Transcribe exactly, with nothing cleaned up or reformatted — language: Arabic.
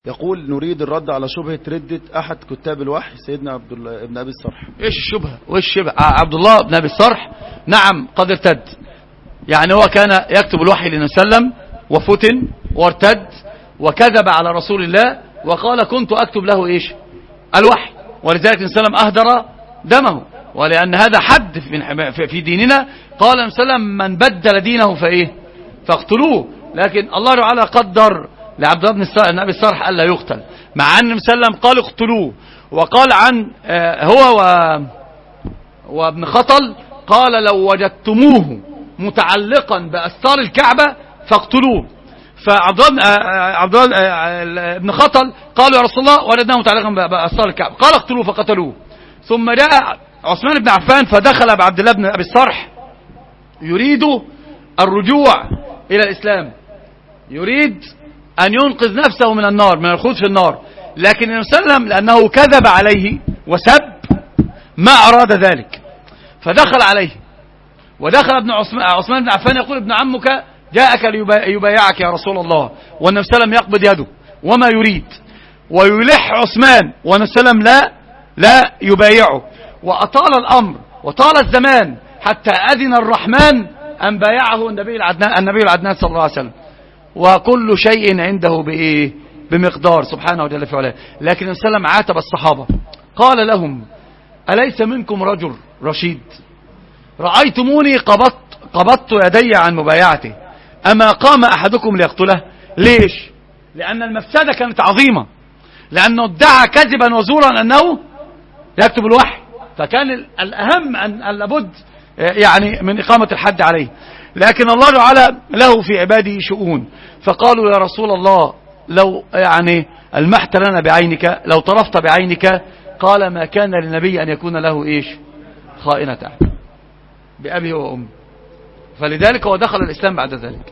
يقول نريد الرد على شبهة ردة أحد كتاب الوحي سيدنا عبد الله بن أبي الصرح. إيش الشبهة وإيش الشبهة؟ عبد الله بن أبي الصرح نعم قد ارتد، يعني هو كان يكتب الوحي للنبي صلى الله عليه وسلم وفتن وارتد وكذب على رسول الله وقال كنت أكتب له إيش الوحي، ولذلك النبي صلى الله عليه وسلم أهدر دمه، ولأن هذا حد في ديننا. قال النبي صلى الله عليه وسلم من بدل دينه فإيه فاقتلوه، لكن الله تعالى قدر لعبد الله بن أبي الصرح ألا يقتل، مع أن النبي صلى الله عليه وسلم قال اقتلوه. وقال عن هو وابن خطل قال لو وجدتموه متعلقا بأستار الكعبة فاقتلوه. فعبد الله بن خطل قالوا يا رسول الله وجدناه متعلقا بأستار الكعبة، قال اقتلوه فقتلوه. ثم جاء عثمان بن عفان فدخل بعبد الله بن أبي الصرح يريد الرجوع إلى الإسلام، يريد أن ينقذ نفسه من النار، من الخوض في النار، لكن النبي صلى الله عليه وسلم لأنه كذب عليه وسب ما أراد ذلك فدخل عليه. ودخل ابن عثمان بن عفان يقول ابن عمك جاءك ليبايعك يا رسول الله، والنبي صلى الله عليه وسلم يقبض يده وما يريد، ويلح عثمان والنبي صلى الله عليه وسلم لا لا يبايعه، وأطال الأمر وطال الزمان حتى أذن الرحمن أن بايعه النبي العدنان النبي العدنان صلى الله عليه وسلم. وكل شيء عنده بإيه بمقدار سبحانه وتعالى في علاه. لكن النبي صلى الله عليه وسلم عاتب الصحابة قال لهم أليس منكم رجل رشيد رأيتموني قبضت قبضت يدي عن مبايعته أما قام أحدكم ليقتله؟ ليش؟ لأن المفسدة كانت عظيمة، لأنه ادعى كذبا وزورا أنه يكتب الوحي، فكان الأهم أن لابد يعني من إقامة الحد عليه. لكن الله تعالى له في عباده شؤون، فقالوا يا رسول الله لو يعني المحت لنا بعينك، لو طرفت بعينك، قال ما كان للنبي أن يكون له إيش خائنة بأبيه وأمه، فلذلك هو دخل الإسلام بعد ذلك.